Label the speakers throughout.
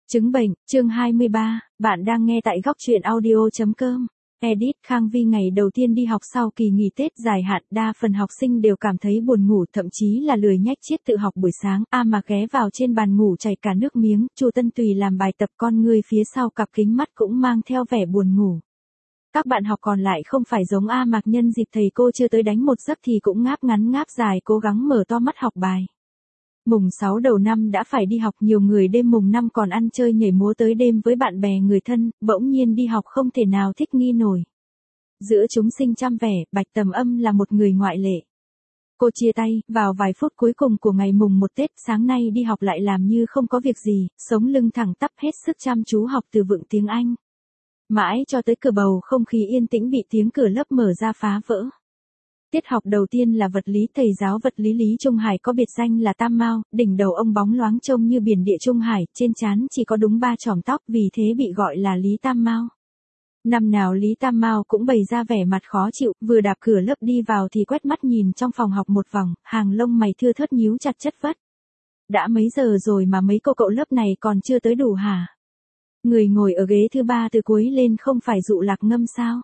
Speaker 1: Chứng bệnh, chương 23, bạn đang nghe tại góc truyện audio.com. Edit Khang Vi ngày đầu tiên đi học sau kỳ nghỉ Tết dài hạn, đa phần học sinh đều cảm thấy buồn ngủ, thậm chí là lười nhác chiết tự học buổi sáng. Mà ghé vào trên bàn ngủ chảy cả nước miếng, Chu Tân Tùy làm bài tập, con người phía sau cặp kính mắt cũng mang theo vẻ buồn ngủ. Các bạn học còn lại không phải giống Mạc nhân dịp thầy cô chưa tới đánh một giấc thì cũng ngáp ngắn ngáp dài cố gắng mở to mắt học bài. Mùng 6 đầu năm đã phải đi học, nhiều người đêm mùng 5 còn ăn chơi nhảy múa tới đêm với bạn bè người thân, bỗng nhiên đi học không thể nào thích nghi nổi. Giữa chúng sinh trăm vẻ, Bạch Tầm Âm là một người ngoại lệ. Cô chia tay, vào vài phút cuối cùng của ngày mùng 1 Tết, sáng nay đi học lại làm như không có việc gì, sống lưng thẳng tắp hết sức chăm chú học từ vựng tiếng Anh. Mãi cho tới cửa bầu không khí yên tĩnh bị tiếng cửa lớp mở ra phá vỡ. Tiết học đầu tiên là vật lý, thầy giáo vật lý Lý Trung Hải có biệt danh là Tam Mao, đỉnh đầu ông bóng loáng trông như biển địa Trung Hải, trên trán chỉ có đúng 3 chòm tóc, vì thế bị gọi là Lý Tam Mao. Năm nào Lý Tam Mao cũng bày ra vẻ mặt khó chịu, vừa đạp cửa lớp đi vào thì quét mắt nhìn trong phòng học một vòng, hàng lông mày thưa thớt nhíu chặt chất vất. Đã mấy giờ rồi mà mấy cô cậu lớp này còn chưa tới đủ hả? Người ngồi ở ghế thứ 3 từ cuối lên không phải Dụ Lạc Ngâm sao?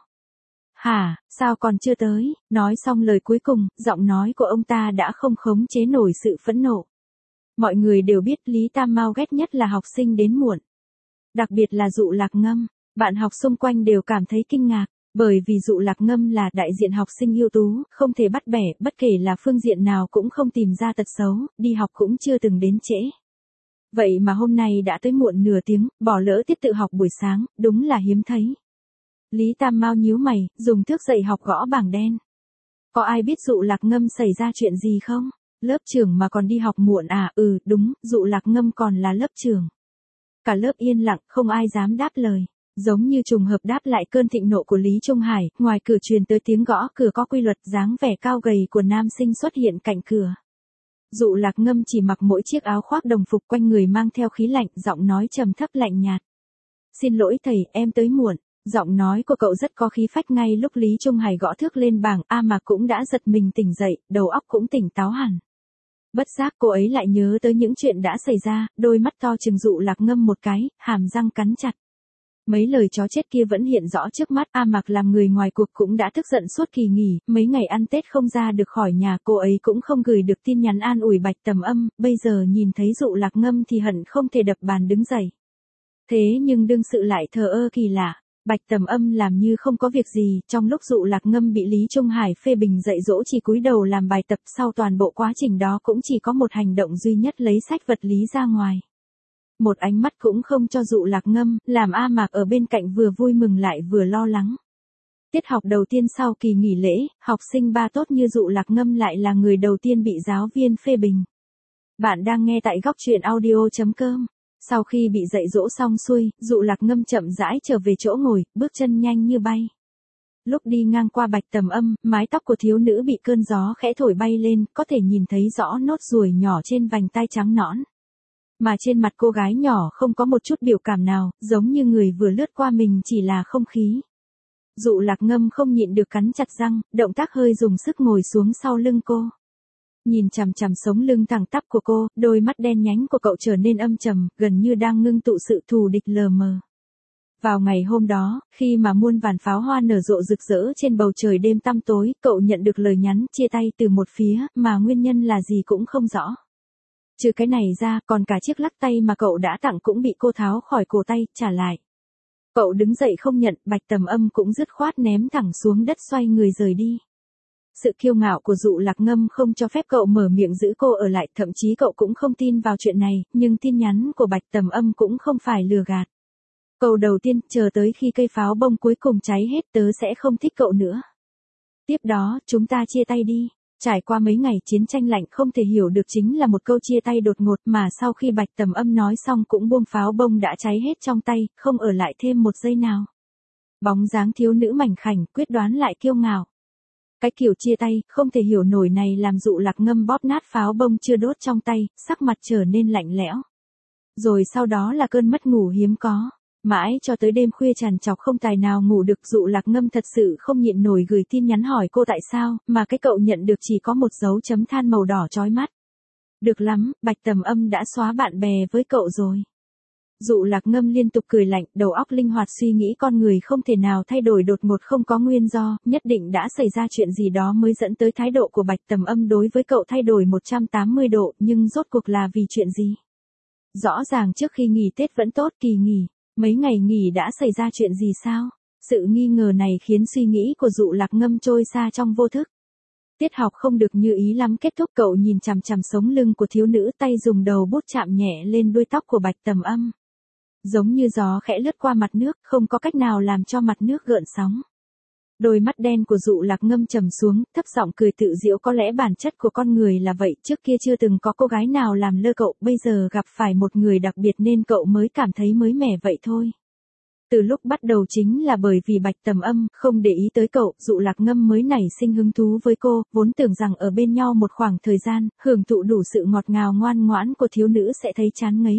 Speaker 1: Hả, sao còn chưa tới? Nói xong lời cuối cùng, giọng nói của ông ta đã không khống chế nổi sự phẫn nộ. Mọi người đều biết Lý Tam Mao ghét nhất là học sinh đến muộn. Đặc biệt là Dụ Lạc Ngâm, bạn học xung quanh đều cảm thấy kinh ngạc, bởi vì Dụ Lạc Ngâm là đại diện học sinh ưu tú, không thể bắt bẻ, bất kể là phương diện nào cũng không tìm ra tật xấu, đi học cũng chưa từng đến trễ. Vậy mà hôm nay đã tới muộn nửa tiếng, bỏ lỡ tiết tự học buổi sáng, đúng là hiếm thấy. Lý Tam Mao nhíu mày, dùng thước dạy học gõ bảng đen. Có ai biết Dụ Lạc Ngâm xảy ra chuyện gì không? Lớp trưởng mà còn đi học muộn à? Đúng, Dụ Lạc Ngâm còn là lớp trưởng. Cả lớp yên lặng, không ai dám đáp lời. Giống như trùng hợp đáp lại cơn thịnh nộ của Lý Trung Hải, ngoài cửa truyền tới tiếng gõ cửa có quy luật, dáng vẻ cao gầy của nam sinh xuất hiện cạnh cửa. Dụ Lạc Ngâm chỉ mặc mỗi chiếc áo khoác đồng phục, quanh người mang theo khí lạnh, giọng nói trầm thấp lạnh nhạt. Xin lỗi thầy, em tới muộn. Giọng nói của cậu rất có khí phách. Ngay lúc Lý Trung Hải gõ thước lên bảng, mà cũng đã giật mình tỉnh dậy, đầu óc cũng tỉnh táo hẳn. Bất giác cô ấy lại nhớ tới những chuyện đã xảy ra, đôi mắt to trừng Dụ Lạc Ngâm một cái, hàm răng cắn chặt. Mấy lời chó chết kia vẫn hiện rõ trước mắt. Mạc làm người ngoài cuộc cũng đã tức giận suốt kỳ nghỉ, mấy ngày ăn Tết không ra được khỏi nhà, cô ấy cũng không gửi được tin nhắn an ủi Bạch Tầm Âm, bây giờ nhìn thấy Dụ Lạc Ngâm thì hận không thể đập bàn đứng dậy. Thế nhưng đương sự lại thờ ơ kỳ lạ. Bạch Tầm Âm làm như không có việc gì, trong lúc Dụ Lạc Ngâm bị Lý Trung Hải phê bình dạy dỗ chỉ cúi đầu làm bài tập, sau toàn bộ quá trình đó cũng chỉ có một hành động duy nhất, lấy sách vật lý ra ngoài. Một ánh mắt cũng không cho Dụ Lạc Ngâm, làm Mạc ở bên cạnh vừa vui mừng lại vừa lo lắng. Tiết học đầu tiên sau kỳ nghỉ lễ, học sinh ba tốt như Dụ Lạc Ngâm lại là người đầu tiên bị giáo viên phê bình. Bạn đang nghe tại góc truyện audio.com. Sau khi bị dạy dỗ xong xuôi, Dụ Lạc Ngâm chậm rãi trở về chỗ ngồi, bước chân nhanh như bay. Lúc đi ngang qua Bạch Tầm Âm, mái tóc của thiếu nữ bị cơn gió khẽ thổi bay lên, có thể nhìn thấy rõ nốt ruồi nhỏ trên vành tai trắng nõn. Mà trên mặt cô gái nhỏ không có một chút biểu cảm nào, giống như người vừa lướt qua mình chỉ là không khí. Dụ Lạc Ngâm không nhịn được cắn chặt răng, động tác hơi dùng sức ngồi xuống sau lưng cô. Nhìn chằm chằm sống lưng thẳng tắp của cô, đôi mắt đen nhánh của cậu trở nên âm trầm, gần như đang ngưng tụ sự thù địch lờ mờ. Vào ngày hôm đó, khi mà muôn vàn pháo hoa nở rộ rực rỡ trên bầu trời đêm tăm tối, cậu nhận được lời nhắn chia tay từ một phía, mà nguyên nhân là gì cũng không rõ. Trừ cái này ra, còn cả chiếc lắc tay mà cậu đã tặng cũng bị cô tháo khỏi cổ tay, trả lại. Cậu đứng dậy không nhận, Bạch Tầm Âm cũng dứt khoát ném thẳng xuống đất, xoay người rời đi. Sự kiêu ngạo của Dụ Lạc Ngâm không cho phép cậu mở miệng giữ cô ở lại, thậm chí cậu cũng không tin vào chuyện này, nhưng tin nhắn của Bạch Tầm Âm cũng không phải lừa gạt. Câu đầu tiên, chờ tới khi cây pháo bông cuối cùng cháy hết tớ sẽ không thích cậu nữa. Tiếp đó, chúng ta chia tay đi. Trải qua mấy ngày chiến tranh lạnh, không thể hiểu được chính là một câu chia tay đột ngột, mà sau khi Bạch Tầm Âm nói xong cũng buông pháo bông đã cháy hết trong tay, không ở lại thêm một giây nào. Bóng dáng thiếu nữ mảnh khảnh, quyết đoán lại kiêu ngạo. Cái kiểu chia tay, không thể hiểu nổi này làm Dụ Lạc Ngâm bóp nát pháo bông chưa đốt trong tay, sắc mặt trở nên lạnh lẽo. Rồi sau đó là cơn mất ngủ hiếm có. Mãi cho tới đêm khuya trằn trọc không tài nào ngủ được, Dụ Lạc Ngâm thật sự không nhịn nổi gửi tin nhắn hỏi cô tại sao, mà cái cậu nhận được chỉ có một dấu chấm than màu đỏ chói mắt. Được lắm, Bạch Tầm Âm đã xóa bạn bè với cậu rồi. Dụ Lạc Ngâm liên tục cười lạnh, đầu óc linh hoạt suy nghĩ con người không thể nào thay đổi đột ngột không có nguyên do, nhất định đã xảy ra chuyện gì đó mới dẫn tới thái độ của Bạch Tầm Âm đối với cậu thay đổi 180 độ, nhưng rốt cuộc là vì chuyện gì? Rõ ràng trước khi nghỉ Tết vẫn tốt, kỳ nghỉ, mấy ngày nghỉ đã xảy ra chuyện gì sao? Sự nghi ngờ này khiến suy nghĩ của Dụ Lạc Ngâm trôi xa trong vô thức. Tiết học không được như ý lắm kết thúc, cậu nhìn chằm chằm sống lưng của thiếu nữ, tay dùng đầu bút chạm nhẹ lên đuôi tóc của Bạch Tầm Âm. Giống như gió khẽ lướt qua mặt nước, không có cách nào làm cho mặt nước gợn sóng. Đôi mắt đen của Dụ Lạc Ngâm trầm xuống, thấp giọng cười tự giễu, có lẽ bản chất của con người là vậy, trước kia chưa từng có cô gái nào làm lơ cậu, bây giờ gặp phải một người đặc biệt nên cậu mới cảm thấy mới mẻ vậy thôi. Từ lúc bắt đầu chính là bởi vì Bạch Tầm Âm không để ý tới cậu, Dụ Lạc Ngâm mới nảy sinh hứng thú với cô, vốn tưởng rằng ở bên nhau một khoảng thời gian, hưởng thụ đủ sự ngọt ngào ngoan ngoãn của thiếu nữ sẽ thấy chán ngấy,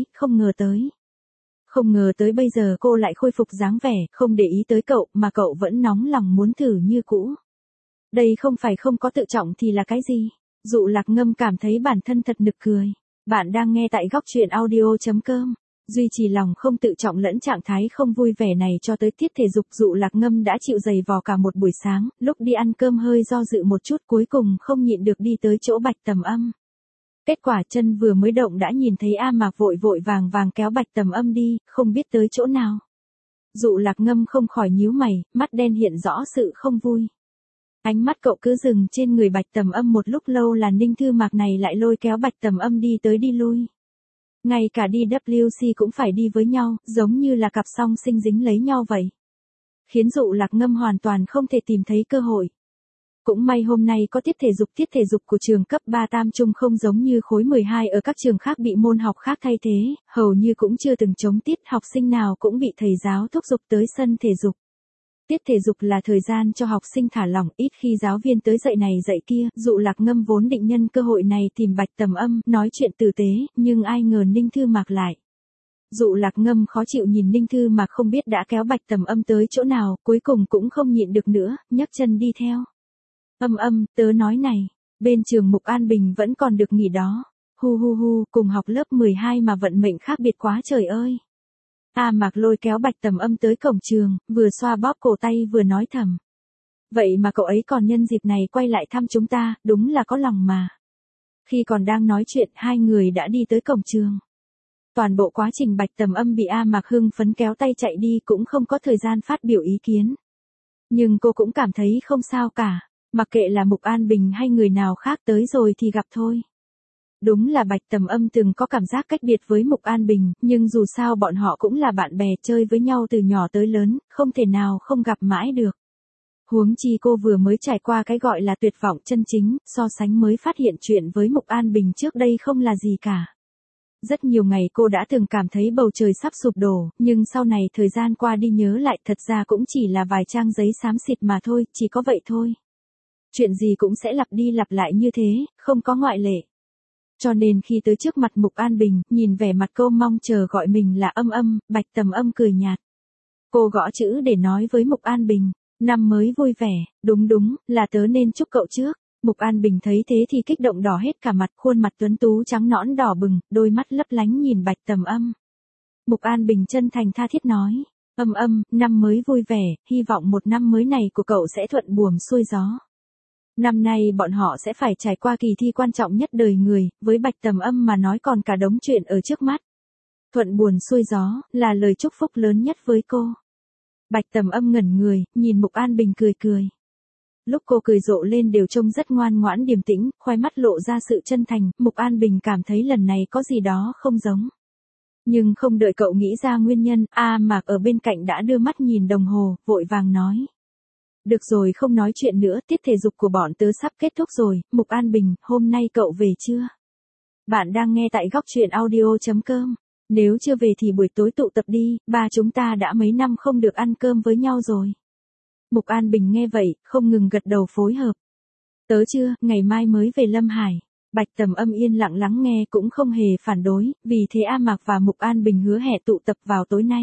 Speaker 1: không ngờ tới bây giờ cô lại khôi phục dáng vẻ, không để ý tới cậu, mà cậu vẫn nóng lòng muốn thử như cũ. Đây không phải không có tự trọng thì là cái gì? Dụ Lạc Ngâm cảm thấy bản thân thật nực cười. Bạn đang nghe tại góc truyện audio.com. Duy trì lòng không tự trọng lẫn trạng thái không vui vẻ này cho tới tiết thể dục, Dụ Lạc Ngâm đã chịu giày vò cả một buổi sáng, lúc đi ăn cơm hơi do dự một chút, cuối cùng không nhịn được đi tới chỗ Bạch Tầm Âm. Kết quả chân vừa mới động đã nhìn thấy A Mạc vội vội vàng vàng kéo Bạch Tầm Âm đi, không biết tới chỗ nào. Dụ Lạc Ngâm không khỏi nhíu mày, mắt đen hiện rõ sự không vui. Ánh mắt cậu cứ dừng trên người Bạch Tầm Âm một lúc lâu là Ninh Thư Mạc này lại lôi kéo Bạch Tầm Âm đi tới đi lui. Ngay cả đi WC cũng phải đi với nhau, giống như là cặp song sinh dính lấy nhau vậy. Khiến Dụ Lạc Ngâm hoàn toàn không thể tìm thấy cơ hội. Cũng may hôm nay có tiết thể dục của trường cấp 3 Tam Trung không giống như khối 12 ở các trường khác bị môn học khác thay thế, hầu như cũng chưa từng chống tiết, học sinh nào cũng bị thầy giáo thúc giục tới sân thể dục. Tiết thể dục là thời gian cho học sinh thả lỏng, ít khi giáo viên tới dạy này dạy kia, Dụ Lạc Ngâm vốn định nhân cơ hội này tìm Bạch Tầm Âm, nói chuyện tử tế, nhưng ai ngờ Ninh Thư Mạc lại. Dụ Lạc Ngâm khó chịu nhìn Ninh Thư Mạc không biết đã kéo Bạch Tầm Âm tới chỗ nào, cuối cùng cũng không nhịn được nữa, nhấc chân đi theo. Âm, tớ nói này, bên trường Mục An Bình vẫn còn được nghỉ đó. Hu, cùng học lớp 12 mà vận mệnh khác biệt quá trời ơi. A Mạc lôi kéo Bạch Tầm Âm tới cổng trường, vừa xoa bóp cổ tay vừa nói thầm. Vậy mà cậu ấy còn nhân dịp này quay lại thăm chúng ta, đúng là có lòng mà. Khi còn đang nói chuyện, hai người đã đi tới cổng trường. Toàn bộ quá trình Bạch Tầm Âm bị A Mạc hưng phấn kéo tay chạy đi cũng không có thời gian phát biểu ý kiến. Nhưng cô cũng cảm thấy không sao cả, mặc kệ là Mục An Bình hay người nào khác tới rồi thì gặp thôi. Đúng là Bạch Tầm Âm từng có cảm giác cách biệt với Mục An Bình, nhưng dù sao bọn họ cũng là bạn bè chơi với nhau từ nhỏ tới lớn, không thể nào không gặp mãi được. Huống chi cô vừa mới trải qua cái gọi là tuyệt vọng chân chính, so sánh mới phát hiện chuyện với Mục An Bình trước đây không là gì cả. Rất nhiều ngày cô đã từng cảm thấy bầu trời sắp sụp đổ, nhưng sau này thời gian qua đi nhớ lại thật ra cũng chỉ là vài trang giấy xám xịt mà thôi, chỉ có vậy thôi. Chuyện gì cũng sẽ lặp đi lặp lại như thế, không có ngoại lệ. Cho nên khi tới trước mặt Mục An Bình, nhìn vẻ mặt cô mong chờ gọi mình là Âm, Bạch Tầm Âm cười nhạt. Cô gõ chữ để nói với Mục An Bình, năm mới vui vẻ, đúng, là tớ nên chúc cậu trước. Mục An Bình thấy thế thì kích động đỏ hết cả mặt, khuôn mặt tuấn tú trắng nõn đỏ bừng, đôi mắt lấp lánh nhìn Bạch Tầm Âm. Mục An Bình chân thành tha thiết nói, Âm, năm mới vui vẻ, hy vọng một năm mới này của cậu sẽ thuận buồm xuôi gió. Năm nay bọn họ sẽ phải trải qua kỳ thi quan trọng nhất đời người, với Bạch Tầm Âm mà nói còn cả đống chuyện ở trước mắt. Thuận buồm xuôi gió, là lời chúc phúc lớn nhất với cô. Bạch Tầm Âm ngẩn người, nhìn Mục An Bình cười. Lúc cô cười rộ lên đều trông rất ngoan ngoãn điềm tĩnh, khoai mắt lộ ra sự chân thành, Mục An Bình cảm thấy lần này có gì đó không giống. Nhưng không đợi cậu nghĩ ra nguyên nhân, A Mạc ở bên cạnh đã đưa mắt nhìn đồng hồ, vội vàng nói. Được rồi, không nói chuyện nữa, tiết thể dục của bọn tớ sắp kết thúc rồi. Mục An Bình, hôm nay cậu về chưa? Bạn đang nghe tại góc truyện audio.com. Nếu chưa về thì buổi tối tụ tập đi, ba chúng ta đã mấy năm không được ăn cơm với nhau rồi. Mục An Bình nghe vậy, không ngừng gật đầu phối hợp. Tớ chưa, ngày mai mới về Lâm Hải. Bạch Tầm Âm yên lặng lắng nghe cũng không hề phản đối, vì thế A Mạc và Mục An Bình hứa hẹn tụ tập vào tối nay.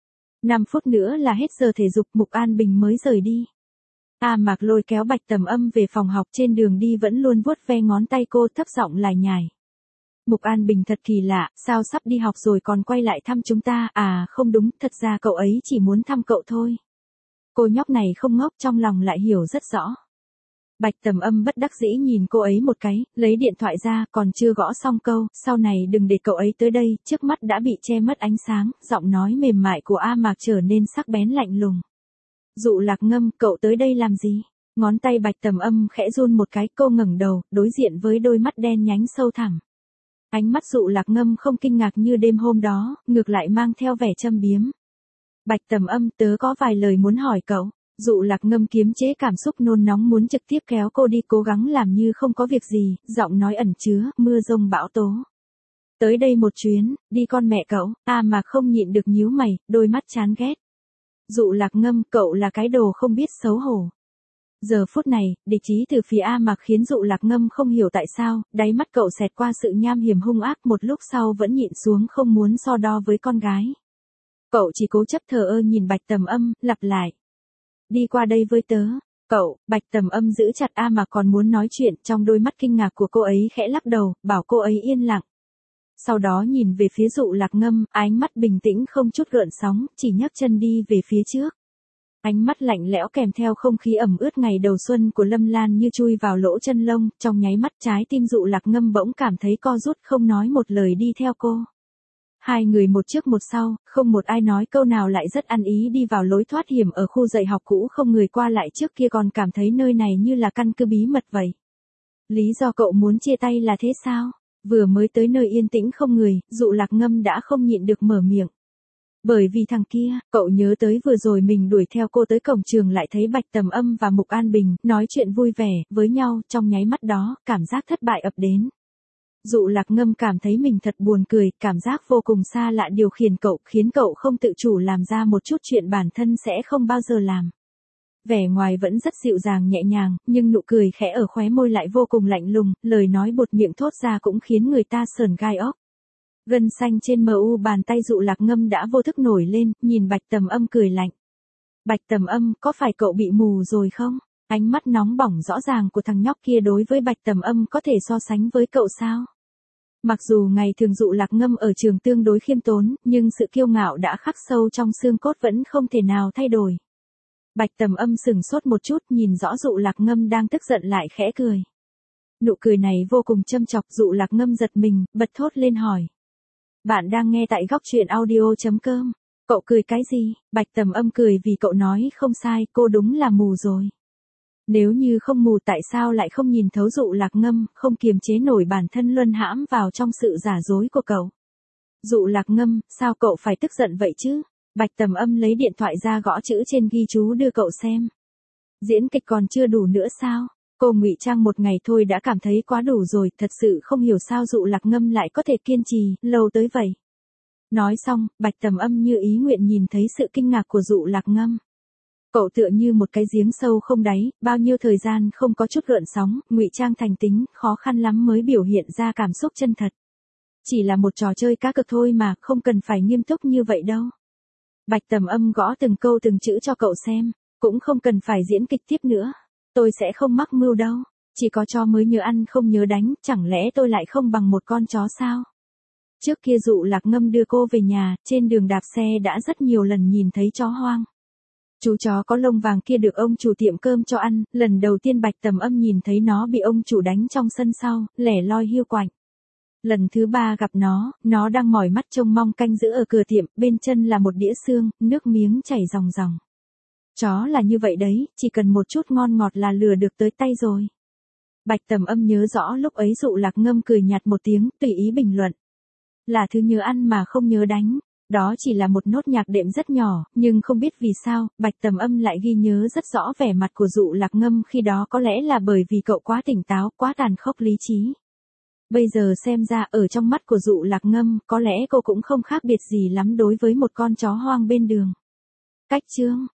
Speaker 1: 5 phút nữa là hết giờ thể dục, Mục An Bình mới rời đi. A Mạc lôi kéo Bạch Tầm Âm về phòng học, trên đường đi vẫn luôn vuốt ve ngón tay cô, thấp giọng lải nhải. Mục An Bình thật kỳ lạ, sao sắp đi học rồi còn quay lại thăm chúng ta, à không đúng, thật ra cậu ấy chỉ muốn thăm cậu thôi. Cô nhóc này không ngốc, trong lòng lại hiểu rất rõ. Bạch Tầm Âm bất đắc dĩ nhìn cô ấy một cái, lấy điện thoại ra, còn chưa gõ xong câu, sau này đừng để cậu ấy tới đây, trước mắt đã bị che mất ánh sáng, giọng nói mềm mại của A Mạc trở nên sắc bén lạnh lùng. Dụ Lạc Ngâm, cậu tới đây làm gì? Ngón tay Bạch Tầm Âm khẽ run một cái, cô ngẩng đầu, đối diện với đôi mắt đen nhánh sâu thẳm. Ánh mắt Dụ Lạc Ngâm không kinh ngạc như đêm hôm đó, ngược lại mang theo vẻ châm biếm. Bạch Tầm Âm, tớ có vài lời muốn hỏi cậu. Dụ Lạc Ngâm kiềm chế cảm xúc nôn nóng muốn trực tiếp kéo cô đi, cố gắng làm như không có việc gì, giọng nói ẩn chứa mưa rông bão tố. Tới đây một chuyến, đi con mẹ cậu, mà không nhịn được nhíu mày, đôi mắt chán ghét. Dụ Lạc Ngâm, cậu là cái đồ không biết xấu hổ. Giờ phút này, địch ý từ phía A Mạc khiến Dụ Lạc Ngâm không hiểu tại sao, đáy mắt cậu xẹt qua sự nham hiểm hung ác, một lúc sau vẫn nhịn xuống không muốn so đo với con gái. Cậu chỉ cố chấp thờ ơ nhìn Bạch Tầm Âm, lặp lại. Đi qua đây với tớ. Cậu, Bạch Tầm Âm giữ chặt A Mạc còn muốn nói chuyện, trong đôi mắt kinh ngạc của cô ấy khẽ lắc đầu, bảo cô ấy yên lặng. Sau đó nhìn về phía Dụ Lạc Ngâm, ánh mắt bình tĩnh không chút gợn sóng, chỉ nhấc chân đi về phía trước. Ánh mắt lạnh lẽo kèm theo không khí ẩm ướt ngày đầu xuân của Lâm Lan như chui vào lỗ chân lông, trong nháy mắt trái tim Dụ Lạc Ngâm bỗng cảm thấy co rút, không nói một lời đi theo cô. Hai người một trước một sau, không một ai nói câu nào, lại rất ăn ý đi vào lối thoát hiểm ở khu dạy học cũ không người qua lại, trước kia còn cảm thấy nơi này như là căn cứ bí mật vậy. Lý do cậu muốn chia tay là thế sao? Vừa mới tới nơi yên tĩnh không người, Dụ Lạc Ngâm đã không nhịn được mở miệng. Bởi vì thằng kia, cậu nhớ tới vừa rồi mình đuổi theo cô tới cổng trường lại thấy Bạch Tầm Âm và Mục An Bình nói chuyện vui vẻ với nhau, trong nháy mắt đó, cảm giác thất bại ập đến. Dụ Lạc Ngâm cảm thấy mình thật buồn cười, cảm giác vô cùng xa lạ điều khiển cậu, khiến cậu không tự chủ làm ra một chút chuyện bản thân sẽ không bao giờ làm. Vẻ ngoài vẫn rất dịu dàng nhẹ nhàng, nhưng nụ cười khẽ ở khóe môi lại vô cùng lạnh lùng, lời nói buột miệng thốt ra cũng khiến người ta sởn gai óc. Gân xanh trên mu bàn tay Dụ Lạc Ngâm đã vô thức nổi lên, nhìn Bạch Tầm Âm cười lạnh. Bạch Tầm Âm, có phải cậu bị mù rồi không? Ánh mắt nóng bỏng rõ ràng của thằng nhóc kia đối với Bạch Tầm Âm có thể so sánh với cậu sao? Mặc dù ngày thường Dụ Lạc Ngâm ở trường tương đối khiêm tốn, nhưng sự kiêu ngạo đã khắc sâu trong xương cốt vẫn không thể nào thay đổi. Bạch Tầm Âm sừng sốt một chút, nhìn rõ Dụ Lạc Ngâm đang tức giận lại khẽ cười. Nụ cười này vô cùng châm chọc, Dụ Lạc Ngâm giật mình, bật thốt lên hỏi. Bạn đang nghe tại góc truyện audio.com. Cậu cười cái gì? Bạch Tầm Âm cười vì cậu nói không sai, cô đúng là mù rồi. Nếu như không mù tại sao lại không nhìn thấu Dụ Lạc Ngâm, không kiềm chế nổi bản thân luân hãm vào trong sự giả dối của cậu. Dụ Lạc Ngâm, sao cậu phải tức giận vậy chứ? Bạch Tầm Âm lấy điện thoại ra gõ chữ trên ghi chú đưa cậu xem. Diễn kịch còn chưa đủ nữa sao? Cô ngụy trang một ngày thôi đã cảm thấy quá đủ rồi, thật sự không hiểu sao Dụ Lạc Ngâm lại có thể kiên trì lâu tới vậy. Nói xong, Bạch Tầm Âm như ý nguyện nhìn thấy sự kinh ngạc của Dụ Lạc Ngâm. Cậu tựa như một cái giếng sâu không đáy, bao nhiêu thời gian không có chút gợn sóng, ngụy trang thành tính, khó khăn lắm mới biểu hiện ra cảm xúc chân thật. Chỉ là một trò chơi cá cược thôi mà, không cần phải nghiêm túc như vậy đâu. Bạch Tầm Âm gõ từng câu từng chữ cho cậu xem, cũng không cần phải diễn kịch tiếp nữa. Tôi sẽ không mắc mưu đâu, chỉ có chó mới nhớ ăn không nhớ đánh, chẳng lẽ tôi lại không bằng một con chó sao? Trước kia Dụ Lạc Ngâm đưa cô về nhà, trên đường đạp xe đã rất nhiều lần nhìn thấy chó hoang. Chú chó có lông vàng kia được ông chủ tiệm cơm cho ăn, lần đầu tiên Bạch Tầm Âm nhìn thấy nó bị ông chủ đánh trong sân sau, lẻ loi hiu quạnh. Lần thứ ba gặp nó đang mỏi mắt trông mong canh giữ ở cửa tiệm, bên chân là một đĩa xương, nước miếng chảy ròng ròng. Chó là như vậy đấy, chỉ cần một chút ngon ngọt là lừa được tới tay rồi. Bạch Tầm Âm nhớ rõ lúc ấy Dụ Lạc Ngâm cười nhạt một tiếng, tùy ý bình luận. Là thứ nhớ ăn mà không nhớ đánh. Đó chỉ là một nốt nhạc đệm rất nhỏ, nhưng không biết vì sao, Bạch Tầm Âm lại ghi nhớ rất rõ vẻ mặt của Dụ Lạc Ngâm khi đó, có lẽ là bởi vì cậu quá tỉnh táo, quá tàn khốc lý trí. Bây giờ xem ra ở trong mắt của Dụ Lạc Ngâm, có lẽ cô cũng không khác biệt gì lắm đối với một con chó hoang bên đường. Cách chương